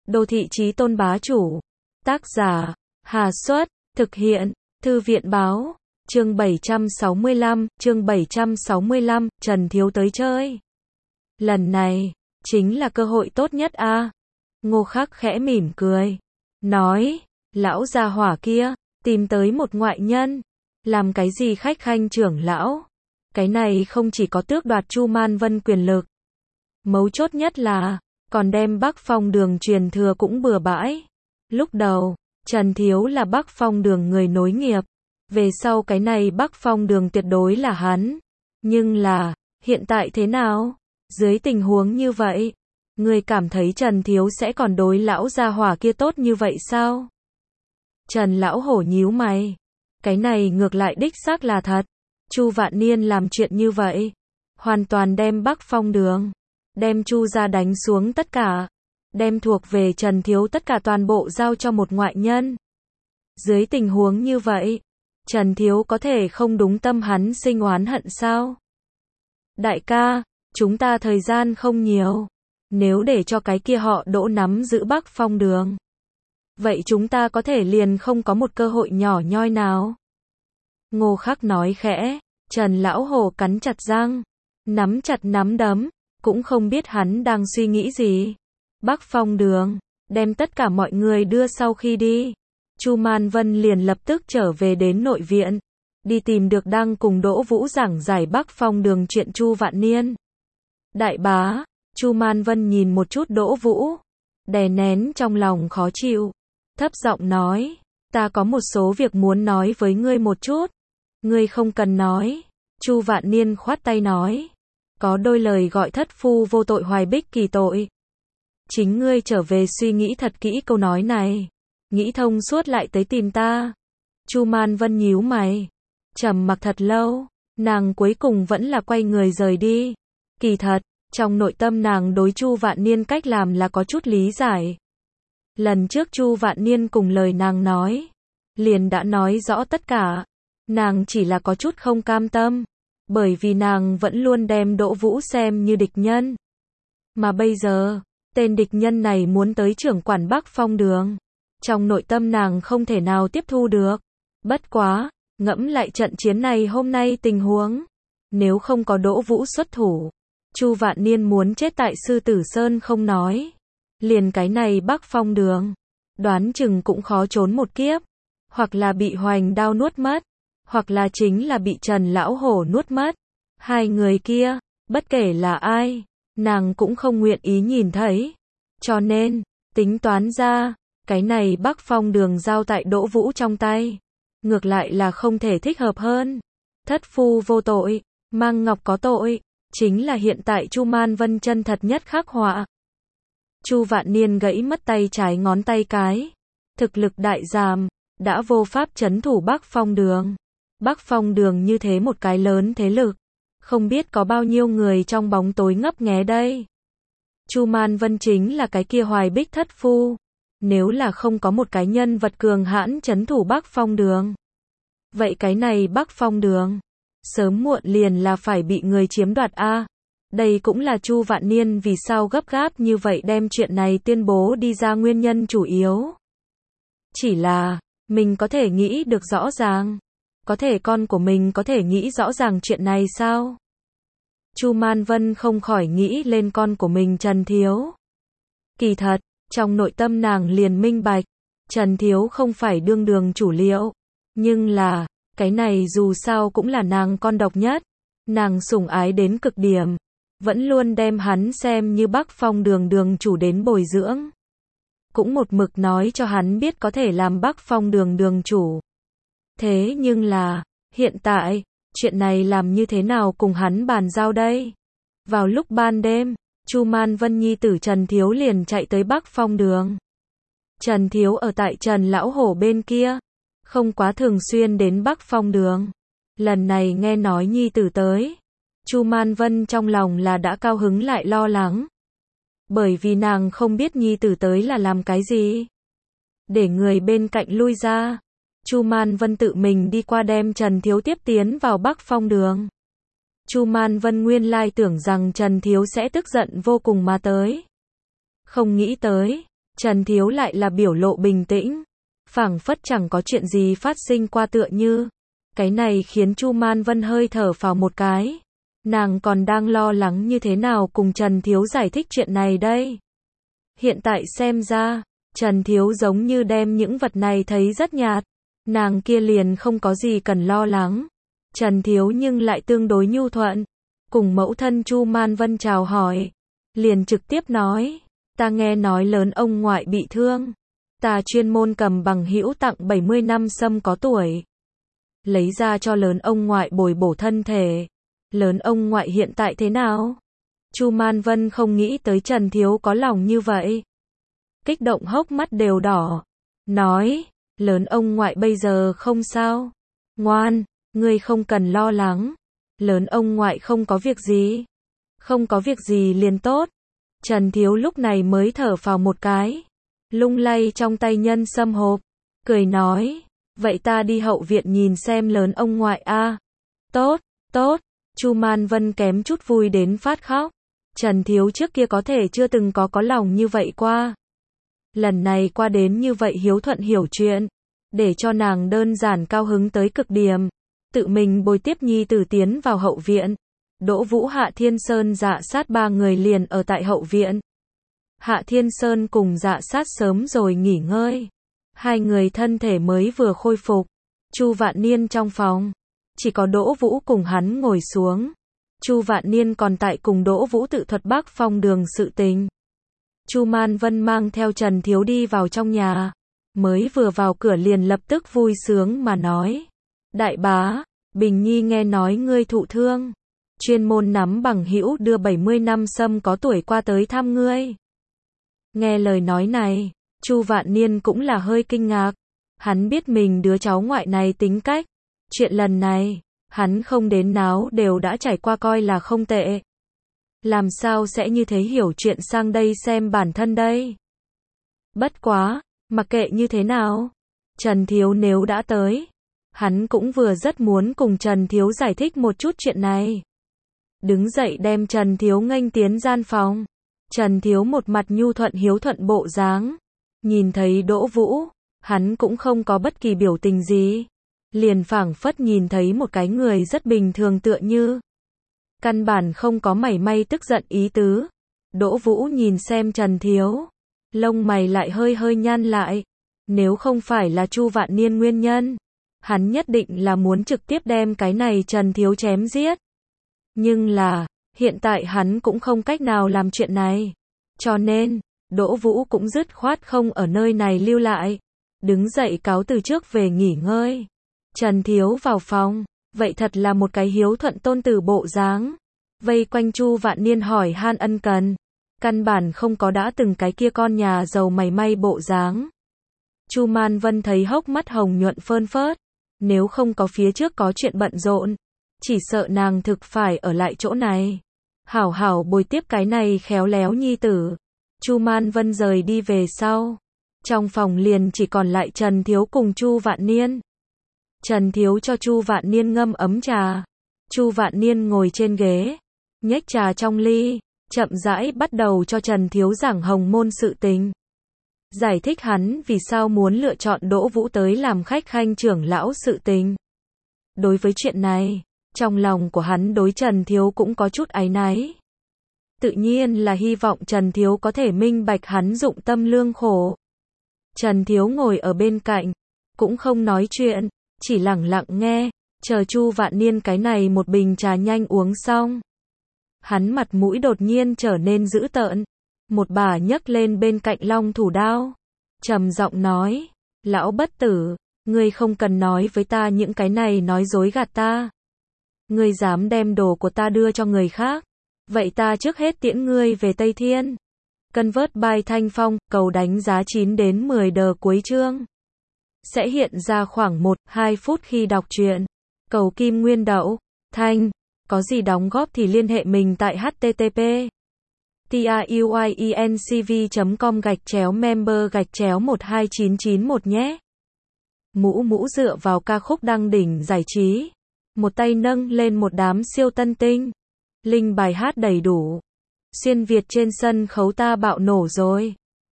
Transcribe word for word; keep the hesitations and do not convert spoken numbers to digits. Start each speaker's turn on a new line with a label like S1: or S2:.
S1: Đô thị chí tôn bá chủ. Tác giả, Hà Xuất, thực hiện, Thư viện báo, chương bảy trăm sáu mươi lăm, chương bảy trăm sáu mươi lăm, Trần Thiếu tới chơi. Lần này, chính là cơ hội tốt nhất a. À? Ngô Khắc khẽ mỉm cười, nói, lão gia hỏa kia, tìm tới một ngoại nhân, làm cái gì khách khanh trưởng lão. Cái này không chỉ có tước đoạt Chu Man Vân quyền lực, mấu chốt nhất là, còn đem Bắc Phong Đường truyền thừa cũng bừa bãi. Lúc đầu, Trần Thiếu là Bắc Phong Đường người nối nghiệp, về sau cái này Bắc Phong Đường tuyệt đối là hắn. Nhưng là, hiện tại thế nào? Dưới tình huống như vậy, người cảm thấy Trần Thiếu sẽ còn đối lão gia hỏa kia tốt như vậy sao? Trần lão hổ nhíu mày, cái này ngược lại đích xác là thật. Chu Vạn Niên làm chuyện như vậy, hoàn toàn đem Bắc Phong Đường, đem Chu gia đánh xuống tất cả, đem thuộc về Trần Thiếu tất cả toàn bộ giao cho một ngoại nhân. Dưới tình huống như vậy, Trần Thiếu có thể không đúng tâm hắn sinh oán hận sao? Đại ca, chúng ta thời gian không nhiều, nếu để cho cái kia họ Đỗ nắm giữ Bắc Phong Đường, vậy chúng ta có thể liền không có một cơ hội nhỏ nhoi nào. Ngô Khắc nói khẽ, Trần lão hổ cắn chặt răng, nắm chặt nắm đấm, cũng không biết hắn đang suy nghĩ gì. Bắc Phong Đường, đem tất cả mọi người đưa sau khi đi. Chu Man Vân liền lập tức trở về đến nội viện, đi tìm được đang cùng Đỗ Vũ giảng giải Bắc Phong Đường chuyện Chu Vạn Niên. Đại bá, Chu Man Vân nhìn một chút Đỗ Vũ, đè nén trong lòng khó chịu, thấp giọng nói, ta có một số việc muốn nói với ngươi một chút. Ngươi không cần nói. Chu Vạn Niên khoát tay nói, có đôi lời gọi thất phu vô tội hoài bích kỳ tội. Chính ngươi trở về suy nghĩ thật kỹ câu nói này, nghĩ thông suốt lại tới tìm ta. Chu Man Vân nhíu mày, trầm mặc thật lâu, nàng cuối cùng vẫn là quay người rời đi. Kỳ thật, trong nội tâm nàng đối Chu Vạn Niên cách làm là có chút lý giải. Lần trước Chu Vạn Niên cùng lời nàng nói, liền đã nói rõ tất cả. Nàng chỉ là có chút không cam tâm, bởi vì nàng vẫn luôn đem Đỗ Vũ xem như địch nhân. Mà bây giờ, tên địch nhân này muốn tới trưởng quản Bắc Phong Đường. Trong nội tâm nàng không thể nào tiếp thu được. Bất quá, ngẫm lại trận chiến này hôm nay tình huống. Nếu không có Đỗ Vũ xuất thủ, Chu Vạn Niên muốn chết tại Sư Tử Sơn không nói. Liền cái này Bắc Phong Đường, đoán chừng cũng khó trốn một kiếp. Hoặc là bị Hoành Đao nuốt mất, hoặc là chính là bị Trần lão hổ nuốt mất. Hai người kia, bất kể là ai, nàng cũng không nguyện ý nhìn thấy. Cho nên, tính toán ra, cái này Bắc Phong Đường giao tại Đỗ Vũ trong tay, ngược lại là không thể thích hợp hơn. Thất phu vô tội, mang ngọc có tội, chính là hiện tại Chu Man Vân chân thật nhất khắc họa. Chu Vạn Niên gãy mất tay trái ngón tay cái, thực lực đại giảm, đã vô pháp trấn thủ Bắc Phong Đường. Bắc Phong Đường như thế một cái lớn thế lực, không biết có bao nhiêu người trong bóng tối ngấp nghé đây. Chu Man Vân chính là cái kia hoài bích thất phu. Nếu là không có một cái nhân vật cường hãn trấn thủ Bắc Phong Đường, vậy cái này Bắc Phong Đường, sớm muộn liền là phải bị người chiếm đoạt a. À, đây cũng là Chu Vạn Niên vì sao gấp gáp như vậy đem chuyện này tuyên bố đi ra nguyên nhân chủ yếu. Chỉ là, mình có thể nghĩ được rõ ràng. Có thể con của mình có thể nghĩ rõ ràng chuyện này sao? Chu Man Vân không khỏi nghĩ lên con của mình Trần Thiếu. Kỳ thật, trong nội tâm nàng liền minh bạch, Trần Thiếu không phải đương đường chủ liệu. Nhưng là, cái này dù sao cũng là nàng con độc nhất. Nàng sủng ái đến cực điểm, vẫn luôn đem hắn xem như Bắc Phong Đường đường chủ đến bồi dưỡng. Cũng một mực nói cho hắn biết có thể làm Bắc Phong Đường đường chủ. Thế nhưng là, hiện tại, chuyện này làm như thế nào cùng hắn bàn giao đây? Vào lúc ban đêm, Chu Man Vân nhi tử Trần Thiếu liền chạy tới Bắc Phong Đường. Trần Thiếu ở tại Trần lão hổ bên kia, không quá thường xuyên đến Bắc Phong Đường. Lần này nghe nói nhi tử tới, Chu Man Vân trong lòng là đã cao hứng lại lo lắng. Bởi vì nàng không biết nhi tử tới là làm cái gì. Để người bên cạnh lui ra, Chu Man Vân tự mình đi qua đem Trần Thiếu tiếp tiến vào Bắc Phong Đường. Chu Man Vân nguyên lai tưởng rằng Trần Thiếu sẽ tức giận vô cùng mà tới. Không nghĩ tới, Trần Thiếu lại là biểu lộ bình tĩnh, phảng phất chẳng có chuyện gì phát sinh qua tựa như. Cái này khiến Chu Man Vân hơi thở phào một cái. Nàng còn đang lo lắng như thế nào cùng Trần Thiếu giải thích chuyện này đây. Hiện tại xem ra, Trần Thiếu giống như đem những vật này thấy rất nhạt. Nàng kia liền không có gì cần lo lắng. Trần Thiếu nhưng lại tương đối nhu thuận. Cùng mẫu thân Chu Man Vân chào hỏi. Liền trực tiếp nói, ta nghe nói lớn ông ngoại bị thương. Ta chuyên môn cầm bằng hữu tặng bảy mươi năm sâm có tuổi. Lấy ra cho lớn ông ngoại bồi bổ thân thể. Lớn ông ngoại hiện tại thế nào? Chu Man Vân không nghĩ tới Trần Thiếu có lòng như vậy. Kích động hốc mắt đều đỏ. Nói, lớn ông ngoại bây giờ không sao. Ngoan, ngươi không cần lo lắng. Lớn ông ngoại không có việc gì. Không có việc gì liền tốt. Trần Thiếu lúc này mới thở phào một cái. Lung lay trong tay nhân sâm hộp. Cười nói, vậy ta đi hậu viện nhìn xem lớn ông ngoại a. Tốt, tốt. Chu Man Vân kém chút vui đến phát khóc. Trần Thiếu trước kia có thể chưa từng có có lòng như vậy qua. Lần này qua đến như vậy hiếu thuận hiểu chuyện. Để cho nàng đơn giản cao hứng tới cực điểm. Tự mình bồi tiếp nhi tử tiến vào hậu viện. Đỗ Vũ Hạ Thiên Sơn Dạ Sát ba người liền ở tại hậu viện. Hạ Thiên Sơn cùng Dạ Sát sớm rồi nghỉ ngơi. Hai người thân thể mới vừa khôi phục. Chu Vạn Niên trong phòng. Chỉ có Đỗ Vũ cùng hắn ngồi xuống. Chu Vạn Niên còn tại cùng Đỗ Vũ tự thuật Bắc Phong đường sự tình. Chu Man Vân mang theo Trần Thiếu đi vào trong nhà. Mới vừa vào cửa liền lập tức vui sướng mà nói. Đại bá, Bình Nhi nghe nói ngươi thụ thương. Chuyên môn nắm bằng hữu đưa bảy mươi năm sâm có tuổi qua tới thăm ngươi. Nghe lời nói này, Chu Vạn Niên cũng là hơi kinh ngạc. Hắn biết mình đứa cháu ngoại này tính cách. Chuyện lần này, hắn không đến náo đều đã trải qua coi là không tệ. Làm sao sẽ như thế hiểu chuyện sang đây xem bản thân đây. Bất quá, mặc kệ như thế nào, Trần Thiếu nếu đã tới, hắn cũng vừa rất muốn cùng Trần Thiếu giải thích một chút chuyện này. Đứng dậy đem Trần Thiếu nghênh tiến gian phòng. Trần Thiếu một mặt nhu thuận hiếu thuận bộ dáng. Nhìn thấy Đỗ Vũ, hắn cũng không có bất kỳ biểu tình gì. Liền phảng phất nhìn thấy một cái người rất bình thường tựa như. Căn bản không có mảy may tức giận ý tứ. Đỗ Vũ nhìn xem Trần Thiếu. Lông mày lại hơi hơi nhăn lại. Nếu không phải là Chu Vạn Niên nguyên nhân, hắn nhất định là muốn trực tiếp đem cái này Trần Thiếu chém giết. Nhưng là, hiện tại hắn cũng không cách nào làm chuyện này. Cho nên, Đỗ Vũ cũng dứt khoát không ở nơi này lưu lại. Đứng dậy cáo từ trước về nghỉ ngơi. Trần Thiếu vào phòng, vậy thật là một cái hiếu thuận tôn tử bộ dáng. Vây quanh Chu Vạn Niên hỏi han ân cần. Căn bản không có đã từng cái kia con nhà giàu mày may bộ dáng. Chu Man Vân thấy hốc mắt hồng nhuận phơn phớt. Nếu không có phía trước có chuyện bận rộn, chỉ sợ nàng thực phải ở lại chỗ này. Hảo hảo bồi tiếp cái này khéo léo nhi tử. Chu Man Vân rời đi về sau. Trong phòng liền chỉ còn lại Trần Thiếu cùng Chu Vạn Niên. Trần Thiếu cho Chu Vạn Niên ngâm ấm trà. Chu Vạn Niên ngồi trên ghế, nhếch trà trong ly, chậm rãi bắt đầu cho Trần Thiếu giảng hồng môn sự tình. Giải thích hắn vì sao muốn lựa chọn Đỗ Vũ tới làm khách khanh trưởng lão sự tình. Đối với chuyện này, trong lòng của hắn đối Trần Thiếu cũng có chút áy náy. Tự nhiên là hy vọng Trần Thiếu có thể minh bạch hắn dụng tâm lương khổ. Trần Thiếu ngồi ở bên cạnh, cũng không nói chuyện, chỉ lặng lặng nghe, chờ Chu Vạn Niên cái này một bình trà nhanh uống xong. Hắn mặt mũi đột nhiên trở nên dữ tợn, một bà nhấc lên bên cạnh long thủ đao, trầm giọng nói, lão bất tử, ngươi không cần nói với ta những cái này nói dối gạt ta. Ngươi dám đem đồ của ta đưa cho người khác, vậy ta trước hết tiễn ngươi về Tây Thiên. Convert by Thanh Phong, cầu đánh giá chín đến mười đờ cuối chương. Sẽ hiện ra khoảng một đến hai phút khi đọc truyện. Cầu Kim Nguyên Đậu, Thanh, có gì đóng góp thì liên hệ mình tại http truyencv chấm com gạch chéo member gạch chéo một hai chín chín một nhé. Mũ mũ dựa vào ca khúc đăng đỉnh giải trí. Một tay nâng lên một đám siêu tân tinh. Linh bài hát đầy đủ. Xuyên Việt trên sân khấu ta bạo nổ rồi.